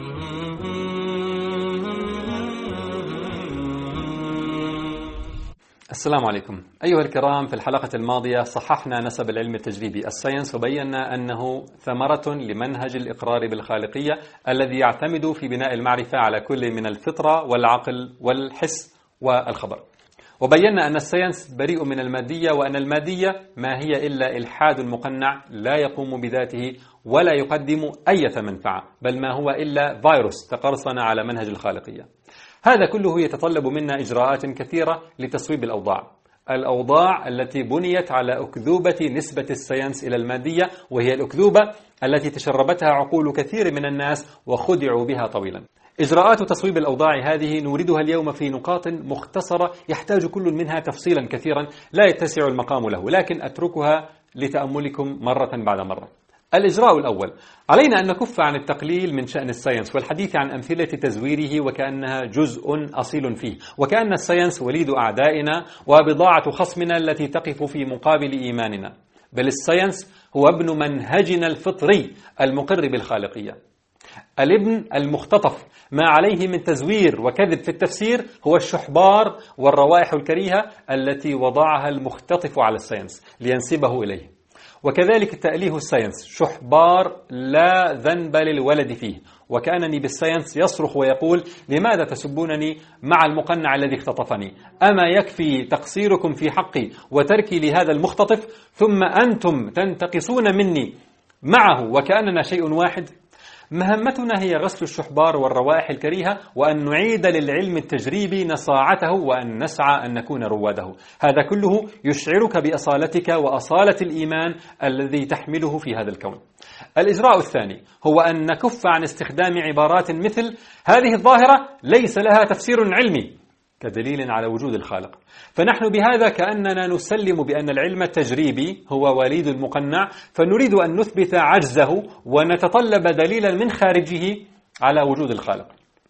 السلام عليكم أيها الكرام. في الحلقة الماضية صححنا نسب العلم التجريبي الساينس، وبينا أنه ثمرة لمنهج الإقرار بالخالقية الذي يعتمد في بناء المعرفة على كل من الفطرة والعقل والحس والخبر. وبينا أن الساينس بريء من المادية، وأن المادية ما هي إلا إلحاد مقنع لا يقوم بذاته ولا يقدم أي منفعة، بل ما هو إلا فيروس تقرصن على منهج الخالقية. هذا كله يتطلب منا إجراءات كثيرة لتصويب الأوضاع التي بنيت على أكذوبة نسبة الساينس إلى المادية، وهي الأكذوبة التي تشربتها عقول كثير من الناس وخدعوا بها طويلا. إجراءات تصويب الأوضاع هذه نوردها اليوم في نقاط مختصرة يحتاج كل منها تفصيلا كثيرا لا يتسع المقام له، لكن أتركها لتأملكم مرة بعد مرة. الإجراء الأول: علينا أن نكف عن التقليل من شأن الساينس والحديث عن أمثلة تزويره وكأنها جزء أصيل فيه، وكأن الساينس وليد أعدائنا وبضاعة خصمنا التي تقف في مقابل إيماننا، بل الساينس هو ابن منهجنا الفطري المقر بالخالقية. الابن المختطف ما عليه من تزوير وكذب في التفسير هو الشحبار والروائح الكريهة التي وضعها المختطف على الساينس لينسبه إليه. وكذلك تأليه الساينس شحبار لا ذنب للولد فيه، وكأنني بالساينس يصرخ ويقول: لماذا تسبونني مع المقنع الذي اختطفني؟ أما يكفي تقصيركم في حقي وتركي لهذا المختطف، ثم أنتم تنتقصون مني معه وكأننا شيء واحد؟ مهمتنا هي غسل الشحبار والروائح الكريهة، وأن نعيد للعلم التجريبي نصاعته، وأن نسعى أن نكون رواده. هذا كله يشعرك بأصالتك وأصالة الإيمان الذي تحمله في هذا الكون. الإجراء الثاني هو أن نكف عن استخدام عبارات مثل: هذه الظاهرة ليس لها تفسير علمي، كدليل على وجود الخالق. فنحن بهذا كأننا نسلم بأن العلم التجريبي هو وليد المقنع، فنريد أن نثبت عجزه ونتطلب دليلا من خارجه على وجود الخالق.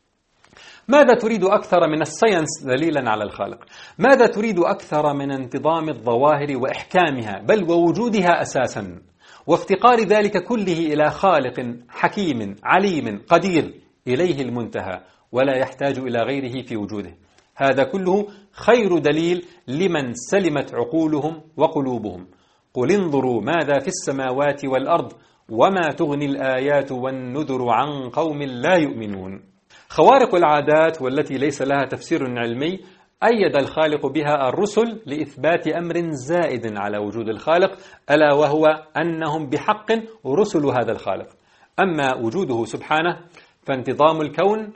ماذا تريد أكثر من الساينس دليلا على الخالق؟ ماذا تريد أكثر من انتظام الظواهر وإحكامها بل ووجودها أساسا، وافتقار ذلك كله إلى خالق حكيم عليم قدير إليه المنتهى ولا يحتاج إلى غيره في وجوده؟ هذا كله خير دليل لمن سلمت عقولهم وقلوبهم. قل انظروا ماذا في السماوات والأرض وما تغني الآيات والنذر عن قوم لا يؤمنون. خوارق العادات والتي ليس لها تفسير علمي أيد الخالق بها الرسل لإثبات أمر زائد على وجود الخالق، ألا وهو أنهم بحق رسل هذا الخالق. أما وجوده سبحانه فانتظام الكون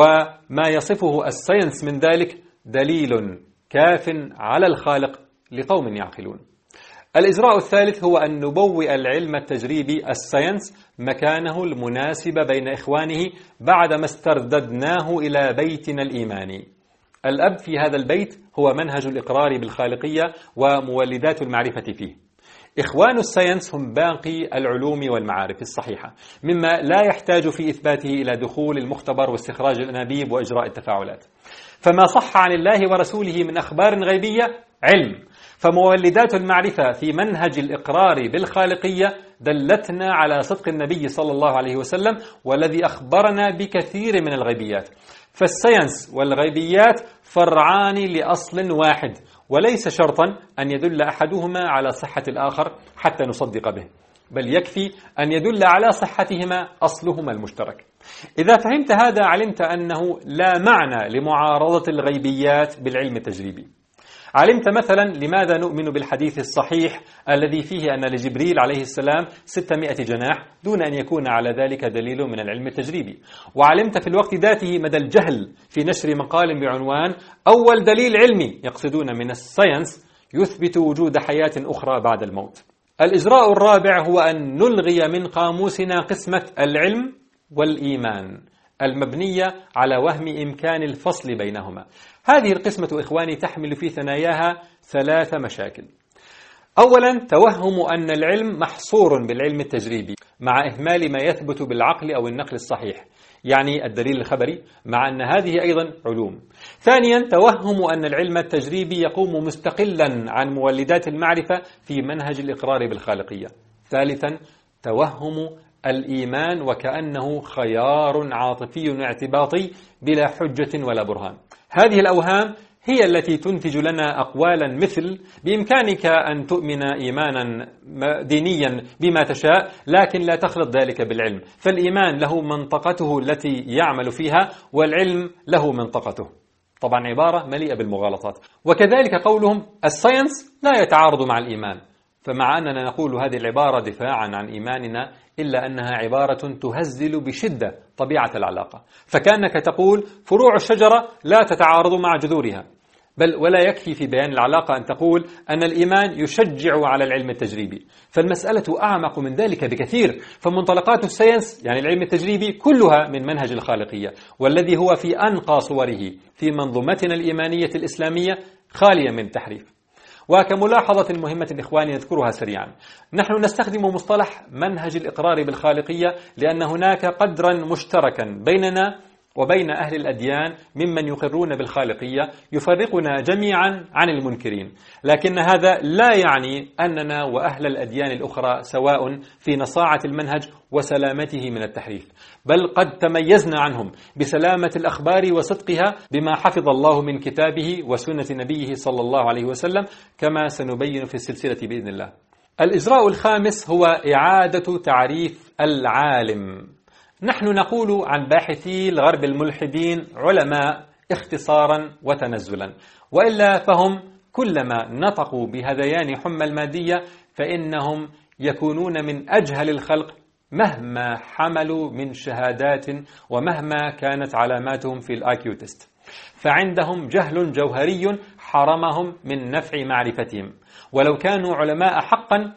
وما يصفه الساينس من ذلك دليل كاف على الخالق لقوم يعقلون. الإجراء الثالث هو أن نبوئ العلم التجريبي الساينس مكانه المناسب بين إخوانه بعدما استرددناه إلى بيتنا الإيماني. الأب في هذا البيت هو منهج الإقرار بالخالقية ومولدات المعرفة فيه. إخوان الساينس هم باقي العلوم والمعارف الصحيحة، مما لا يحتاج في إثباته إلى دخول المختبر واستخراج الأنابيب وإجراء التفاعلات. فما صح عن الله ورسوله من أخبار غيبية علم، فمولدات المعرفة في منهج الإقرار بالخالقية دلتنا على صدق النبي صلى الله عليه وسلم والذي أخبرنا بكثير من الغيبيات. فالساينس والغيبيات فرعان لأصل واحد، وليس شرطا أن يدل أحدهما على صحة الآخر حتى نصدق به، بل يكفي أن يدل على صحتهما أصلهما المشترك. إذا فهمت هذا علمت أنه لا معنى لمعارضة الغيبيات بالعلم التجريبي. علمت مثلا لماذا نؤمن بالحديث الصحيح الذي فيه أن لجبريل عليه السلام 600 جناح دون أن يكون على ذلك دليل من العلم التجريبي. وعلمت في الوقت ذاته مدى الجهل في نشر مقال بعنوان أول دليل علمي يقصدون من الساينس يثبت وجود حياة أخرى بعد الموت. الإجراء الرابع هو أن نلغي من قاموسنا قسمة العلم والإيمان المبنية على وهم إمكان الفصل بينهما. هذه القسمة إخواني تحمل في ثناياها 3 مشاكل. أولا، توهم أن العلم محصور بالعلم التجريبي مع إهمال ما يثبت بالعقل أو النقل الصحيح، يعني الدليل الخبري، مع أن هذه أيضا علوم. ثانيا، توهم أن العلم التجريبي يقوم مستقلا عن مولدات المعرفة في منهج الإقرار بالخالقية. ثالثا، توهم الإيمان وكأنه خيار عاطفي اعتباطي بلا حجة ولا برهان. هذه الأوهام هي التي تنتج لنا أقوالا مثل: بإمكانك أن تؤمن إيمانا دينيا بما تشاء، لكن لا تخلط ذلك بالعلم، فالإيمان له منطقته التي يعمل فيها، والعلم له منطقته. طبعا عبارة مليئة بالمغالطات. وكذلك قولهم: الساينس لا يتعارض مع الإيمان. فمع أننا نقول هذه العبارة دفاعا عن إيماننا، إلا أنها عبارة تهزل بشدة طبيعة العلاقة، فكأنك تقول فروع الشجرة لا تتعارض مع جذورها. بل ولا يكفي في بيان العلاقة أن تقول أن الإيمان يشجع على العلم التجريبي، فالمسألة أعمق من ذلك بكثير. فمنطلقات الساينس يعني العلم التجريبي كلها من منهج الخالقية، والذي هو في أنقى صوره في منظومتنا الإيمانية الإسلامية خالية من التحريف. وكملاحظة مهمة إخواني نذكرها سريعا: نحن نستخدم مصطلح منهج الإقرار بالخالقية لأن هناك قدرا مشتركا بيننا وبين أهل الأديان ممن يقرون بالخالقية يفرقنا جميعا عن المنكرين، لكن هذا لا يعني أننا وأهل الأديان الأخرى سواء في نصاعة المنهج وسلامته من التحريف، بل قد تميزنا عنهم بسلامة الأخبار وصدقها بما حفظ الله من كتابه وسنة نبيه صلى الله عليه وسلم، كما سنبين في السلسلة بإذن الله. الإجراء الخامس هو إعادة تعريف العالم. نحن نقول عن باحثي الغرب الملحدين علماء اختصارا وتنزلا، وإلا فهم كلما نطقوا بهذيان حمى المادية فإنهم يكونون من أجهل الخلق مهما حملوا من شهادات ومهما كانت علاماتهم في الآيكيو تيست، فعندهم جهل جوهري حرمهم من نفع معرفتهم. ولو كانوا علماء حقا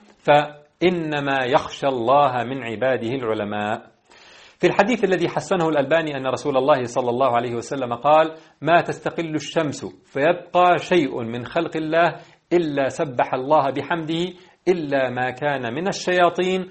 فإنما يخشى الله من عباده العلماء. في الحديث الذي حسنه الألباني أن رسول الله صلى الله عليه وسلم قال: ما تستقل الشمس فيبقى شيء من خلق الله إلا سبح الله بحمده إلا ما كان من الشياطين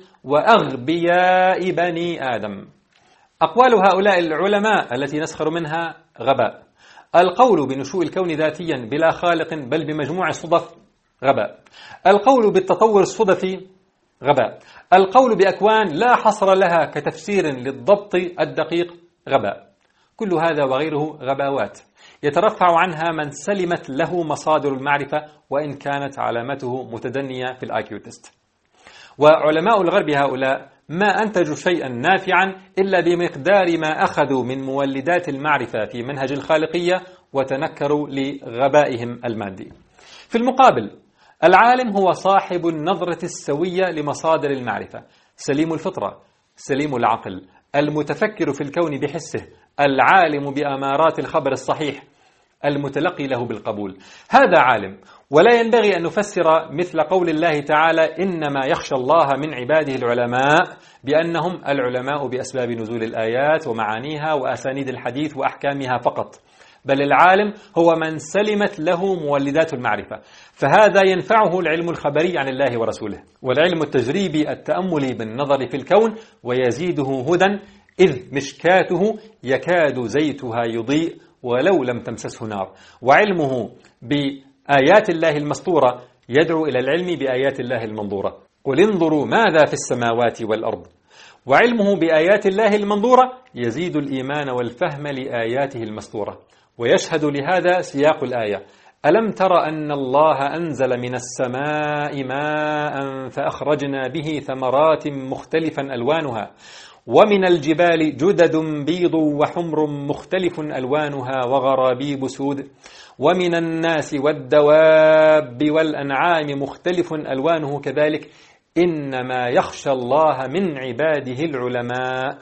وأغبياء بني آدم. أقوال هؤلاء العلماء التي نسخر منها غباء. القول بنشوء الكون ذاتيا بلا خالق بل بمجموع الصدف غباء. القول بالتطور الصدفي غباء. القول بأكوان لا حصر لها كتفسير للضبط الدقيق غباء. كل هذا وغيره غباوات يترفع عنها من سلمت له مصادر المعرفة وإن كانت علامته متدنية في الآيكيو تيست. وعلماء الغرب هؤلاء ما أنتجوا شيئا نافعا إلا بمقدار ما أخذوا من مولدات المعرفة في منهج الخالقية وتنكروا لغبائهم المادي. في المقابل العالم هو صاحب النظرة السوية لمصادر المعرفة، سليم الفطرة، سليم العقل، المتفكر في الكون بحسه، العالم بأمارات الخبر الصحيح، المتلقي له بالقبول. هذا عالم. ولا ينبغي أن نفسر مثل قول الله تعالى: إنما يخشى الله من عباده العلماء بأنهم العلماء بأسباب نزول الآيات ومعانيها وأسانيد الحديث وأحكامها فقط، بل العالم هو من سلمت له مولدات المعرفة، فهذا ينفعه العلم الخبري عن الله ورسوله، والعلم التجريبي التأملي بالنظر في الكون ويزيده هدى، إذ مشكاته يكاد زيتها يضيء ولو لم تمسسه نار. وعلمه بآيات الله المسطورة يدعو إلى العلم بآيات الله المنظورة. قل انظروا ماذا في السماوات والأرض. وعلمه بآيات الله المنظورة يزيد الإيمان والفهم لآياته المسطورة. ويشهد لهذا سياق الآية: ألم تر أن الله أنزل من السماء ماء فأخرجنا به ثمرات مختلفا ألوانها ومن الجبال جدد بيض وحمر مختلف ألوانها وغرابيب سود ومن الناس والدواب والأنعام مختلف ألوانه كذلك إنما يخشى الله من عباده العلماء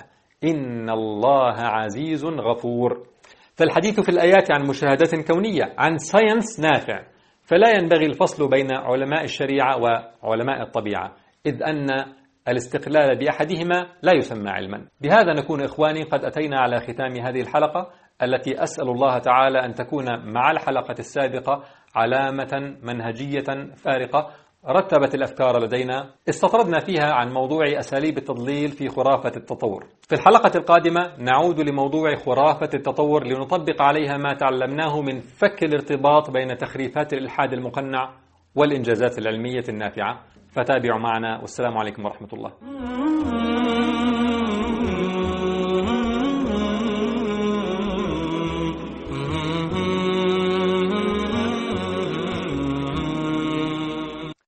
إن الله عزيز غفور. فالحديث في الآيات عن مشاهدات كونية، عن ساينس نافع، فلا ينبغي الفصل بين علماء الشريعة وعلماء الطبيعة، إذ أن الاستقلال بأحدهما لا يسمى علما. بهذا نكون إخواني قد أتينا على ختام هذه الحلقة التي أسأل الله تعالى أن تكون مع الحلقة السابقة علامة منهجية فارقة رتبت الأفكار لدينا استطردنا فيها عن موضوع أساليب التضليل في خرافة التطور. في الحلقة القادمة نعود لموضوع خرافة التطور لنطبق عليها ما تعلمناه من فك الارتباط بين تخريفات الإلحاد المقنع والإنجازات العلمية النافعة. فتابعوا معنا، والسلام عليكم ورحمة الله.